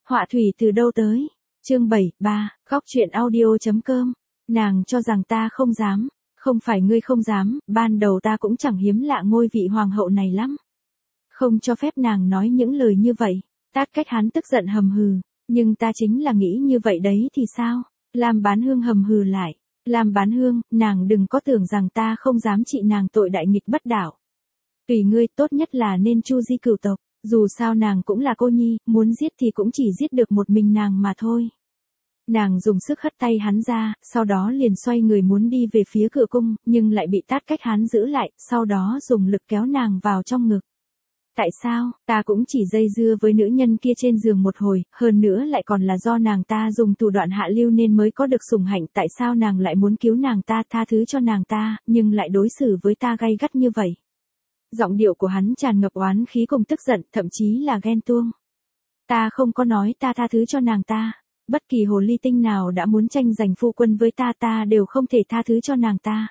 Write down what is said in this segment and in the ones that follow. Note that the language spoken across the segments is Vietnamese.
Họa thủy từ đâu tới? Chương 73, góc truyện audio.com. Nàng cho rằng ta không dám. Không phải ngươi không dám, ban đầu ta cũng chẳng hiếm lạ ngôi vị hoàng hậu này lắm. Không cho phép nàng nói những lời như vậy. Tát Cách Hán tức giận hầm hừ. Nhưng ta chính là nghĩ như vậy đấy thì sao? Lam Bán Hương hầm hừ lại. Lam Bán Hương, nàng đừng có tưởng rằng ta không dám trị nàng tội đại nghịch bất đạo. Tùy ngươi, tốt nhất là nên chu di cửu tộc. Dù sao nàng cũng là cô nhi, muốn giết thì cũng chỉ giết được một mình nàng mà thôi. Nàng dùng sức hất tay hắn ra, sau đó liền xoay người muốn đi về phía cửa cung, nhưng lại bị Tát Cách Hán giữ lại, sau đó dùng lực kéo nàng vào trong ngực. Tại sao, ta cũng chỉ dây dưa với nữ nhân kia trên giường một hồi, hơn nữa lại còn là do nàng ta dùng thủ đoạn hạ lưu nên mới có được sủng hạnh, tại sao nàng lại muốn cứu nàng ta, tha thứ cho nàng ta, nhưng lại đối xử với ta gay gắt như vậy. Giọng điệu của hắn tràn ngập oán khí cùng tức giận, thậm chí là ghen tuông. Ta không có nói ta tha thứ cho nàng ta. Bất kỳ hồ ly tinh nào đã muốn tranh giành phu quân với ta đều không thể tha thứ cho nàng ta.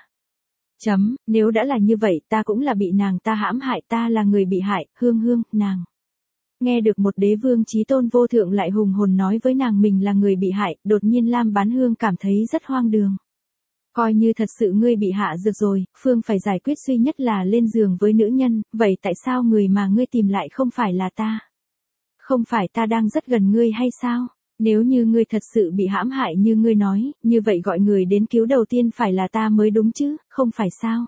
Nếu đã là như vậy ta cũng là bị nàng ta hãm hại, ta là người bị hại, Hương, nàng. Nghe được một đế vương chí tôn vô thượng lại hùng hồn nói với nàng mình là người bị hại, đột nhiên Lam Bán Hương cảm thấy rất hoang đường. Coi như thật sự ngươi bị hạ dược rồi, phương phải giải quyết duy nhất là lên giường với nữ nhân, vậy tại sao người mà ngươi tìm lại không phải là ta? Không phải ta đang rất gần ngươi hay sao? Nếu như ngươi thật sự bị hãm hại như ngươi nói, như vậy gọi người đến cứu đầu tiên phải là ta mới đúng chứ, không phải sao?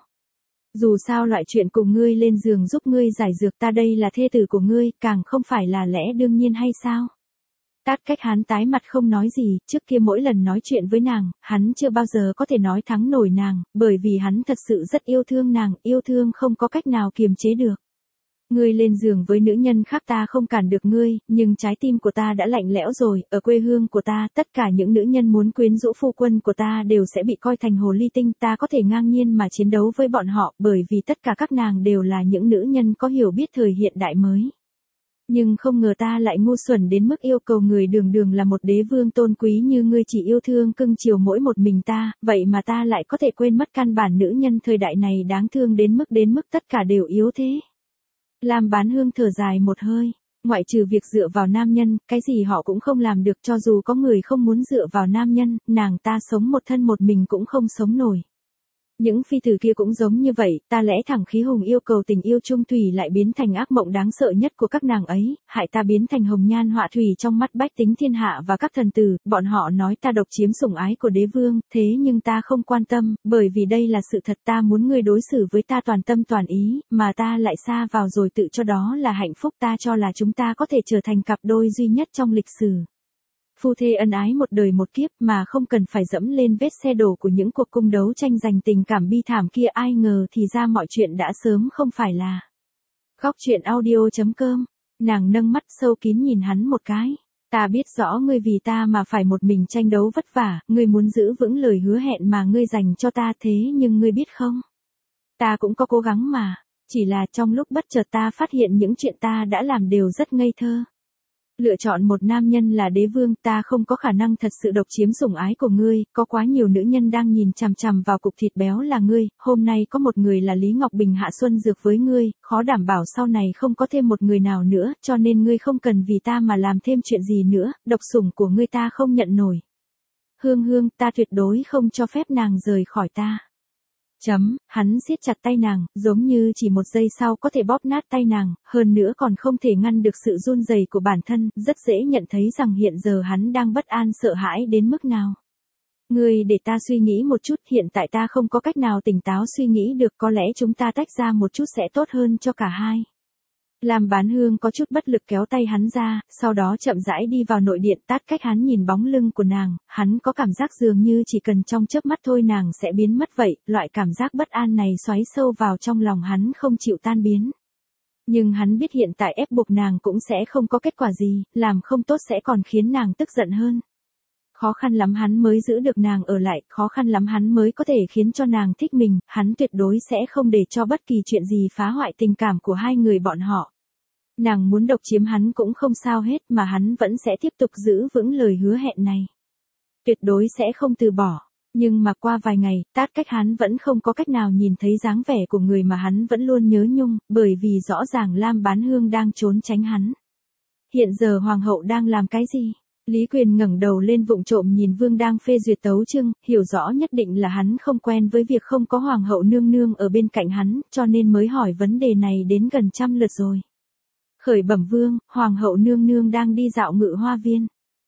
Dù sao loại chuyện cùng ngươi lên giường giúp ngươi giải dược, ta đây là thê tử của ngươi, càng không phải là lẽ đương nhiên hay sao? Tát Cách Hán tái mặt không nói gì, trước kia mỗi lần nói chuyện với nàng, hắn chưa bao giờ có thể nói thắng nổi nàng, bởi vì hắn thật sự rất yêu thương nàng, yêu thương không có cách nào kiềm chế được. Ngươi lên giường với nữ nhân khác ta không cản được ngươi, nhưng trái tim của ta đã lạnh lẽo rồi, ở quê hương của ta, tất cả những nữ nhân muốn quyến rũ phu quân của ta đều sẽ bị coi thành hồ ly tinh, ta có thể ngang nhiên mà chiến đấu với bọn họ, bởi vì tất cả các nàng đều là những nữ nhân có hiểu biết thời hiện đại mới. Nhưng không ngờ ta lại ngu xuẩn đến mức yêu cầu người đường đường là một đế vương tôn quý như ngươi chỉ yêu thương cưng chiều mỗi một mình ta, vậy mà ta lại có thể quên mất căn bản nữ nhân thời đại này đáng thương đến mức tất cả đều yếu thế. Lam Bán Hương thở dài một hơi, ngoại trừ việc dựa vào nam nhân, cái gì họ cũng không làm được, cho dù có người không muốn dựa vào nam nhân, nàng ta sống một thân một mình cũng không sống nổi. Những phi tử kia cũng giống như vậy, ta lẽ thẳng khí hùng yêu cầu tình yêu chung thủy lại biến thành ác mộng đáng sợ nhất của các nàng ấy, hại ta biến thành hồng nhan họa thủy trong mắt bách tính thiên hạ và các thần tử, bọn họ nói ta độc chiếm sủng ái của đế vương, thế nhưng ta không quan tâm, bởi vì đây là sự thật, ta muốn ngươi đối xử với ta toàn tâm toàn ý, mà ta lại xa vào rồi tự cho đó là hạnh phúc, ta cho là chúng ta có thể trở thành cặp đôi duy nhất trong lịch sử. Phu thê ân ái một đời một kiếp mà không cần phải dẫm lên vết xe đổ của những cuộc cung đấu tranh giành tình cảm bi thảm kia, ai ngờ thì ra mọi chuyện đã sớm không phải là. Góc truyện audio.com, nàng nâng mắt sâu kín nhìn hắn một cái. Ta biết rõ ngươi vì ta mà phải một mình tranh đấu vất vả, ngươi muốn giữ vững lời hứa hẹn mà ngươi dành cho ta, thế nhưng ngươi biết không? Ta cũng có cố gắng mà, chỉ là trong lúc bất chợt ta phát hiện những chuyện ta đã làm đều rất ngây thơ. Lựa chọn một nam nhân là đế vương, ta không có khả năng thật sự độc chiếm sủng ái của ngươi, có quá nhiều nữ nhân đang nhìn chằm chằm vào cục thịt béo là ngươi, hôm nay có một người là Lý Ngọc Bình hạ xuân dược với ngươi, khó đảm bảo sau này không có thêm một người nào nữa, cho nên ngươi không cần vì ta mà làm thêm chuyện gì nữa, độc sủng của ngươi ta không nhận nổi. Hương, ta tuyệt đối không cho phép nàng rời khỏi ta. Hắn siết chặt tay nàng, giống như chỉ một giây sau có thể bóp nát tay nàng, hơn nữa còn không thể ngăn được sự run rẩy của bản thân, rất dễ nhận thấy rằng hiện giờ hắn đang bất an sợ hãi đến mức nào. Ngươi để ta suy nghĩ một chút, hiện tại ta không có cách nào tỉnh táo suy nghĩ được, có lẽ chúng ta tách ra một chút sẽ tốt hơn cho cả hai. Lam Bán Hương có chút bất lực kéo tay hắn ra, sau đó chậm rãi đi vào nội điện. Tát Cách Hán nhìn bóng lưng của nàng, hắn có cảm giác dường như chỉ cần trong chớp mắt thôi nàng sẽ biến mất vậy, loại cảm giác bất an này xoáy sâu vào trong lòng hắn không chịu tan biến. Nhưng hắn biết hiện tại ép buộc nàng cũng sẽ không có kết quả gì, làm không tốt sẽ còn khiến nàng tức giận hơn. Khó khăn lắm hắn mới giữ được nàng ở lại, khó khăn lắm hắn mới có thể khiến cho nàng thích mình, hắn tuyệt đối sẽ không để cho bất kỳ chuyện gì phá hoại tình cảm của hai người bọn họ. Nàng muốn độc chiếm hắn cũng không sao hết mà hắn vẫn sẽ tiếp tục giữ vững lời hứa hẹn này. Tuyệt đối sẽ không từ bỏ. Nhưng mà qua vài ngày, Tát Cách Hán vẫn không có cách nào nhìn thấy dáng vẻ của người mà hắn vẫn luôn nhớ nhung, bởi vì rõ ràng Lam Bán Hương đang trốn tránh hắn. Hiện giờ hoàng hậu đang làm cái gì? Lý Quyền ngẩng đầu lên vụng trộm nhìn vương đang phê duyệt tấu chương, hiểu rõ nhất định là hắn không quen với việc không có hoàng hậu nương nương ở bên cạnh hắn, cho nên mới hỏi vấn đề này đến gần 100 lượt rồi. Khởi bẩm vương, hoàng hậu nương nương đang đi dạo Ngự Hoa Viên.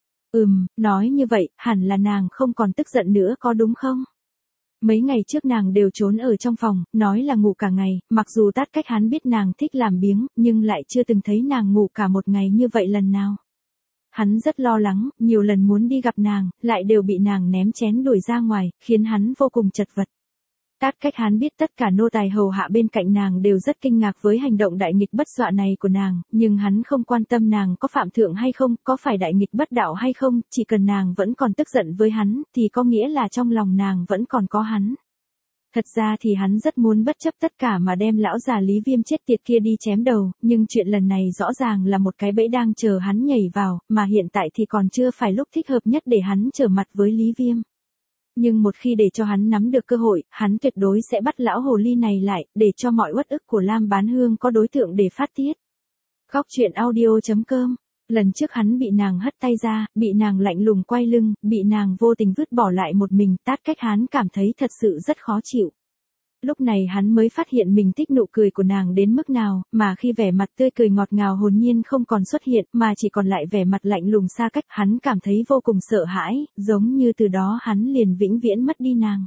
Nói như vậy, hẳn là nàng không còn tức giận nữa có đúng không? Mấy ngày trước nàng đều trốn ở trong phòng, nói là ngủ cả ngày, mặc dù Tát Cách hắn biết nàng thích làm biếng, nhưng lại chưa từng thấy nàng ngủ cả một ngày như vậy lần nào. Hắn rất lo lắng, nhiều lần muốn đi gặp nàng, lại đều bị nàng ném chén đuổi ra ngoài, khiến hắn vô cùng chật vật. Tát Cách hắn biết tất cả nô tài hầu hạ bên cạnh nàng đều rất kinh ngạc với hành động đại nghịch bất dọa này của nàng, nhưng hắn không quan tâm nàng có phạm thượng hay không, có phải đại nghịch bất đạo hay không, chỉ cần nàng vẫn còn tức giận với hắn, thì có nghĩa là trong lòng nàng vẫn còn có hắn. Thật ra thì hắn rất muốn bất chấp tất cả mà đem lão già Lý Viêm chết tiệt kia đi chém đầu, nhưng chuyện lần này rõ ràng là một cái bẫy đang chờ hắn nhảy vào, mà hiện tại thì còn chưa phải lúc thích hợp nhất để hắn trở mặt với Lý Viêm. Nhưng một khi để cho hắn nắm được cơ hội, hắn tuyệt đối sẽ bắt lão hồ ly này lại, để cho mọi uất ức của Lam Bán Hương có đối tượng để phát tiết. Khóc chuyện audio.com. Lần trước hắn bị nàng hất tay ra, bị nàng lạnh lùng quay lưng, bị nàng vô tình vứt bỏ lại một mình, Tát Cách hắn cảm thấy thật sự rất khó chịu. Lúc này hắn mới phát hiện mình thích nụ cười của nàng đến mức nào, mà khi vẻ mặt tươi cười ngọt ngào hồn nhiên không còn xuất hiện, mà chỉ còn lại vẻ mặt lạnh lùng xa cách, hắn cảm thấy vô cùng sợ hãi, giống như từ đó hắn liền vĩnh viễn mất đi nàng.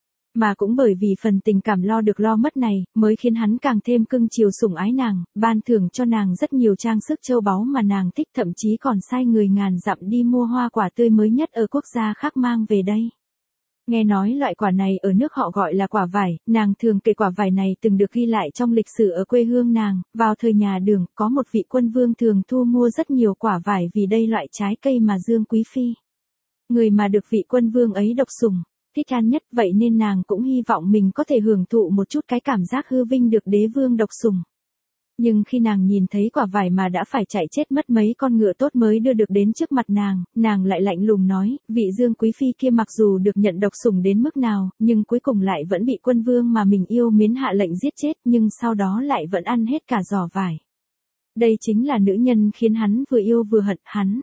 Mà cũng bởi vì phần tình cảm lo được lo mất này, mới khiến hắn càng thêm cưng chiều sủng ái nàng, ban thưởng cho nàng rất nhiều trang sức châu báu mà nàng thích, thậm chí còn sai người ngàn dặm đi mua hoa quả tươi mới nhất ở quốc gia khác mang về đây. Nghe nói loại quả này ở nước họ gọi là quả vải, nàng thường kể quả vải này từng được ghi lại trong lịch sử ở quê hương nàng, vào thời nhà Đường, có một vị quân vương thường thu mua rất nhiều quả vải vì đây loại trái cây mà dương quý phi. Người mà được vị quân vương ấy độc sủng, thích ăn nhất, vậy nên nàng cũng hy vọng mình có thể hưởng thụ một chút cái cảm giác hư vinh được đế vương độc sủng. Nhưng khi nàng nhìn thấy quả vải mà đã phải chạy chết mất mấy con ngựa tốt mới đưa được đến trước mặt nàng lại lạnh lùng nói, vị dương quý phi kia mặc dù được nhận độc sủng đến mức nào, nhưng cuối cùng lại vẫn bị quân vương mà mình yêu mến hạ lệnh giết chết, nhưng sau đó lại vẫn ăn hết cả giỏ vải. Đây chính là nữ nhân khiến hắn vừa yêu vừa hận hắn.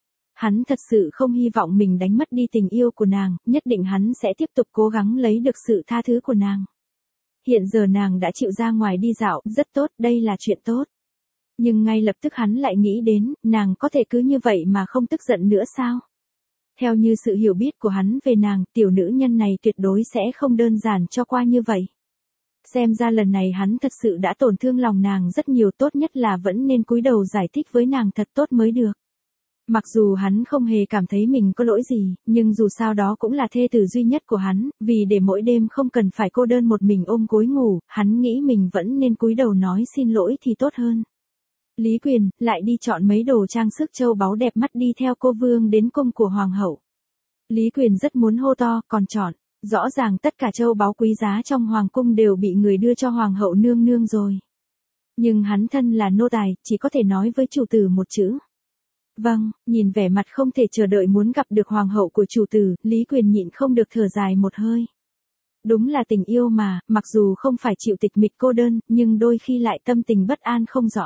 Hắn thật sự không hy vọng mình đánh mất đi tình yêu của nàng, nhất định hắn sẽ tiếp tục cố gắng lấy được sự tha thứ của nàng. Hiện giờ nàng đã chịu ra ngoài đi dạo, rất tốt, đây là chuyện tốt. Nhưng ngay lập tức hắn lại nghĩ đến, nàng có thể cứ như vậy mà không tức giận nữa sao? Theo như sự hiểu biết của hắn về nàng, tiểu nữ nhân này tuyệt đối sẽ không đơn giản cho qua như vậy. Xem ra lần này hắn thật sự đã tổn thương lòng nàng rất nhiều, tốt nhất là vẫn nên cúi đầu giải thích với nàng thật tốt mới được. Mặc dù hắn không hề cảm thấy mình có lỗi gì, nhưng dù sao đó cũng là thê tử duy nhất của hắn, vì để mỗi đêm không cần phải cô đơn một mình ôm gối ngủ, hắn nghĩ mình vẫn nên cúi đầu nói xin lỗi thì tốt hơn. Lý Quyền, lại đi chọn mấy đồ trang sức châu báu đẹp mắt đi theo cô vương đến cung của hoàng hậu. Lý Quyền rất muốn hô to, còn chọn, rõ ràng tất cả châu báu quý giá trong hoàng cung đều bị người đưa cho hoàng hậu nương nương rồi. Nhưng hắn thân là nô tài, chỉ có thể nói với chủ tử một chữ. Vâng, nhìn vẻ mặt không thể chờ đợi muốn gặp được hoàng hậu của chủ tử, Lý Quyền nhịn không được thở dài một hơi. Đúng là tình yêu mà, mặc dù không phải chịu tịch mịch cô đơn, nhưng đôi khi lại tâm tình bất an không rõ.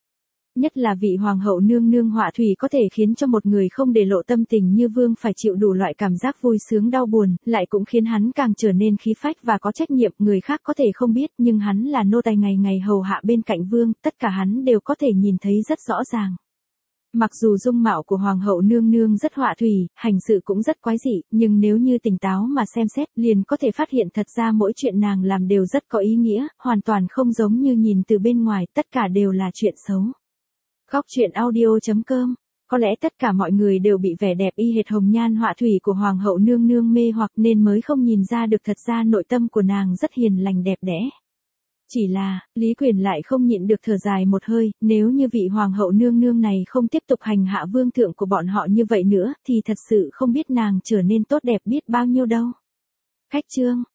Nhất là vị hoàng hậu nương nương họa thủy có thể khiến cho một người không để lộ tâm tình như vương phải chịu đủ loại cảm giác vui sướng đau buồn, lại cũng khiến hắn càng trở nên khí phách và có trách nhiệm, người khác có thể không biết nhưng hắn là nô tài ngày ngày hầu hạ bên cạnh vương, tất cả hắn đều có thể nhìn thấy rất rõ ràng. Mặc dù dung mạo của hoàng hậu nương nương rất họa thủy, hành sự cũng rất quái dị, nhưng nếu như tỉnh táo mà xem xét, liền có thể phát hiện thật ra mỗi chuyện nàng làm đều rất có ý nghĩa, hoàn toàn không giống như nhìn từ bên ngoài, tất cả đều là chuyện xấu. Khóc chuyện audio.com. Có lẽ tất cả mọi người đều bị vẻ đẹp y hệt hồng nhan họa thủy của hoàng hậu nương nương mê hoặc nên mới không nhìn ra được thật ra nội tâm của nàng rất hiền lành đẹp đẽ. Chỉ là, Lý Quyền lại không nhịn được thở dài một hơi, nếu như vị hoàng hậu nương nương này không tiếp tục hành hạ vương thượng của bọn họ như vậy nữa, thì thật sự không biết nàng trở nên tốt đẹp biết bao nhiêu đâu. Khách chương.